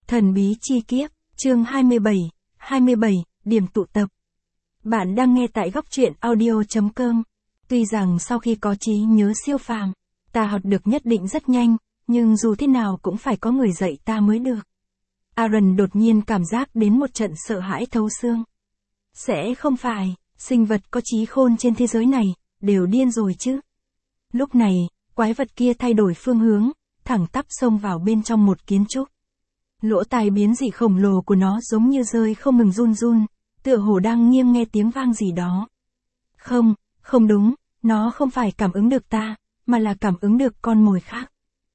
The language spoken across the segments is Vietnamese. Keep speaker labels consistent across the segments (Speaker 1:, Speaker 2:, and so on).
Speaker 1: Thần bí chi kiếp, chương 27, điểm tụ tập. Bạn đang nghe tại góc truyện audio.com. Tuy rằng sau khi có trí nhớ siêu phàm, ta học được nhất định rất nhanh, nhưng dù thế nào cũng phải có người dạy ta mới được. Aaron đột nhiên cảm giác đến một trận sợ hãi thấu xương. Sẽ không phải, sinh vật có trí khôn trên thế giới này, đều điên rồi chứ. Lúc này, quái vật kia thay đổi phương hướng, thẳng tắp xông vào bên trong một kiến trúc. Lỗ tai biến dị khổng lồ của nó giống như rơi không ngừng run run, tựa hồ đang nghiêng nghe tiếng vang gì đó. Không đúng, nó không phải cảm ứng được ta, mà là cảm ứng được con mồi khác.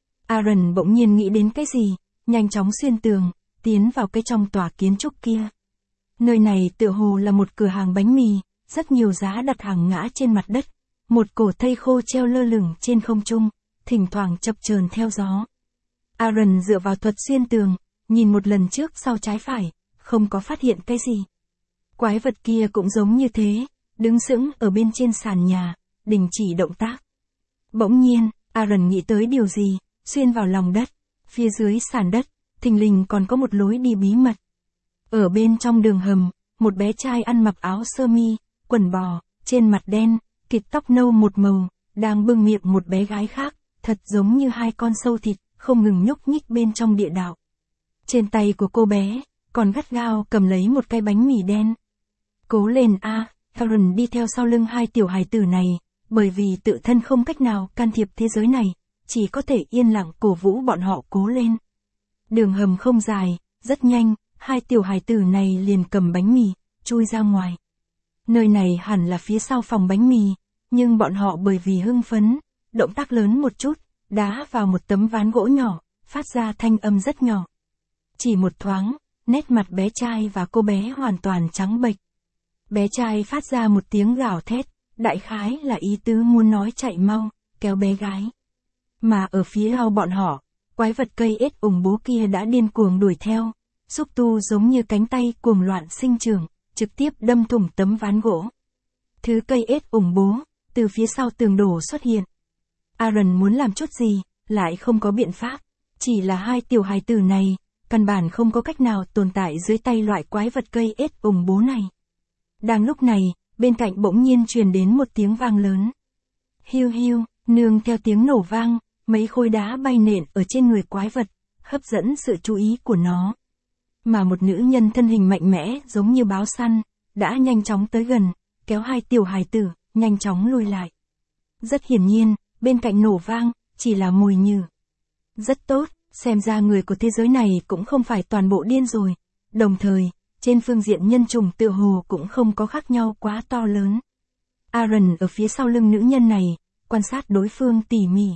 Speaker 1: Aaron bỗng nhiên nghĩ đến cái gì, nhanh chóng xuyên tường, tiến vào cái trong tòa kiến trúc kia. Nơi này tựa hồ là một cửa hàng bánh mì, rất nhiều giá đặt hàng ngã trên mặt đất, một cổ thây khô treo lơ lửng trên không trung, thỉnh thoảng chập chờn theo gió. Aaron dựa vào thuật xuyên tường, nhìn một lần trước sau trái phải, không có phát hiện cái gì. Quái vật kia cũng giống như thế, đứng sững ở bên trên sàn nhà, đình chỉ động tác. Bỗng nhiên, Aaron nghĩ tới điều gì, xuyên vào lòng đất, phía dưới sàn đất, thình lình còn có một lối đi bí mật. Ở bên trong đường hầm, một bé trai ăn mặc áo sơ mi, quần bò, trên mặt đen, kịt tóc nâu một màu, đang bưng miệng một bé gái khác, thật giống như hai con sâu thịt, không ngừng nhúc nhích bên trong địa đạo. Trên tay của cô bé, còn gắt gao cầm lấy một cái bánh mì đen. Cố lên a, Aaron đi theo sau lưng hai tiểu hài tử này, bởi vì tự thân không cách nào can thiệp thế giới này, chỉ có thể yên lặng cổ vũ bọn họ cố lên. Đường hầm không dài, rất nhanh, hai tiểu hài tử này liền cầm bánh mì, chui ra ngoài. Nơi này hẳn là phía sau phòng bánh mì, nhưng bọn họ bởi vì hưng phấn, động tác lớn một chút, đá vào một tấm ván gỗ nhỏ, phát ra thanh âm rất nhỏ. Chỉ một thoáng, nét mặt bé trai và cô bé hoàn toàn trắng bệch. Bé trai phát ra một tiếng gào thét, đại khái là ý tứ muốn nói chạy mau, kéo bé gái. Mà ở phía sau bọn họ, quái vật cây ếch ủng bố kia đã điên cuồng đuổi theo, xúc tu giống như cánh tay cuồng loạn sinh trưởng, trực tiếp đâm thủng tấm ván gỗ. Thứ cây ếch ủng bố, từ phía sau tường đổ xuất hiện. Aaron muốn làm chút gì, lại không có biện pháp, chỉ là hai tiểu hài tử này, căn bản không có cách nào tồn tại dưới tay loại quái vật cây ếch ủng bố này. Đang lúc này, bên cạnh bỗng nhiên truyền đến một tiếng vang lớn. Hiu hiu, nương theo tiếng nổ vang, mấy khối đá bay nện ở trên người quái vật, hấp dẫn sự chú ý của nó. Mà một nữ nhân thân hình mạnh mẽ giống như báo săn, đã nhanh chóng tới gần, kéo hai tiểu hài tử, nhanh chóng lùi lại. Rất hiển nhiên, bên cạnh nổ vang, chỉ là mồi nhử. Rất tốt, xem ra người của thế giới này cũng không phải toàn bộ điên rồi. Đồng thời, trên phương diện nhân chủng tựa hồ cũng không có khác nhau quá to lớn. Aaron ở phía sau lưng nữ nhân này, quan sát đối phương tỉ mỉ.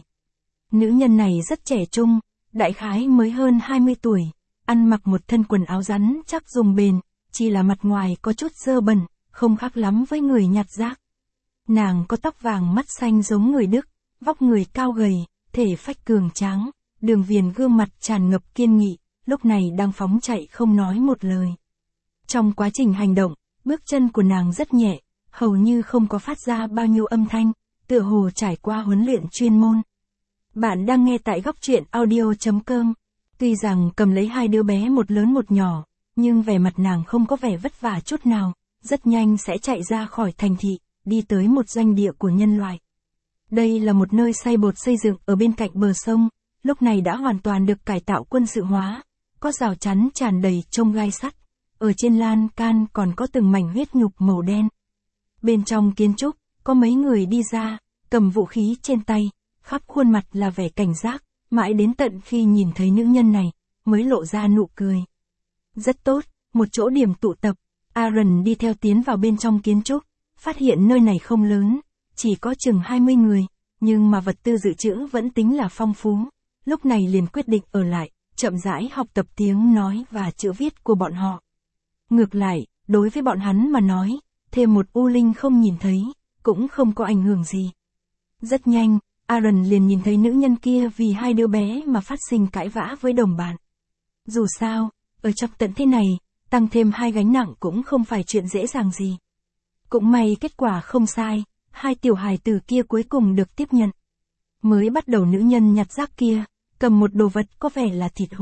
Speaker 1: Nữ nhân này rất trẻ trung, đại khái mới hơn 20 tuổi, ăn mặc một thân quần áo rắn chắc dùng bền, chỉ là mặt ngoài có chút dơ bẩn, không khác lắm với người nhặt rác. Nàng có tóc vàng mắt xanh giống người Đức, vóc người cao gầy, thể phách cường tráng, đường viền gương mặt tràn ngập kiên nghị, lúc này đang phóng chạy không nói một lời. Trong quá trình hành động, bước chân của nàng rất nhẹ, hầu như không có phát ra bao nhiêu âm thanh, tựa hồ trải qua huấn luyện chuyên môn. Bạn đang nghe tại góc truyện audio.com. Tuy rằng cầm lấy hai đứa bé một lớn một nhỏ, nhưng vẻ mặt nàng không có vẻ vất vả chút nào, rất nhanh sẽ chạy ra khỏi thành thị, đi tới một doanh địa của nhân loại. Đây là một nơi xay bột xây dựng ở bên cạnh bờ sông, lúc này đã hoàn toàn được cải tạo quân sự hóa, có rào chắn tràn đầy chông gai sắt, ở trên lan can còn có từng mảnh huyết nhục màu đen. Bên trong kiến trúc, có mấy người đi ra, cầm vũ khí trên tay, khắp khuôn mặt là vẻ cảnh giác, mãi đến tận khi nhìn thấy nữ nhân này, mới lộ ra nụ cười. Rất tốt, một chỗ điểm tụ tập, Aaron đi theo tiến vào bên trong kiến trúc, phát hiện nơi này không lớn, chỉ có chừng 20 người, nhưng mà vật tư dự trữ vẫn tính là phong phú, lúc này liền quyết định ở lại, chậm rãi học tập tiếng nói và chữ viết của bọn họ. Ngược lại, đối với bọn hắn mà nói, thêm một u linh không nhìn thấy, cũng không có ảnh hưởng gì. Rất nhanh, Aaron liền nhìn thấy nữ nhân kia vì hai đứa bé mà phát sinh cãi vã với đồng bạn. Dù sao, ở trong tận thế này, tăng thêm hai gánh nặng cũng không phải chuyện dễ dàng gì. Cũng may kết quả không sai, hai tiểu hài tử kia cuối cùng được tiếp nhận. Mới bắt đầu nữ nhân nhặt rác kia, cầm một đồ vật có vẻ là thịt hộp,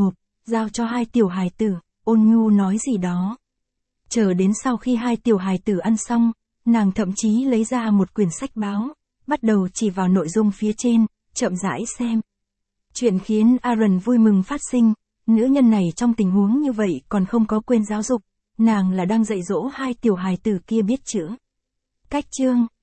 Speaker 1: giao cho hai tiểu hài tử, ôn nhu nói gì đó. Chờ đến sau khi hai tiểu hài tử ăn xong, nàng thậm chí lấy ra một quyển sách báo, bắt đầu chỉ vào nội dung phía trên, chậm rãi xem. Chuyện khiến Aaron vui mừng phát sinh, nữ nhân này trong tình huống như vậy còn không có quên giáo dục, nàng là đang dạy dỗ hai tiểu hài tử kia biết chữ. Cách chương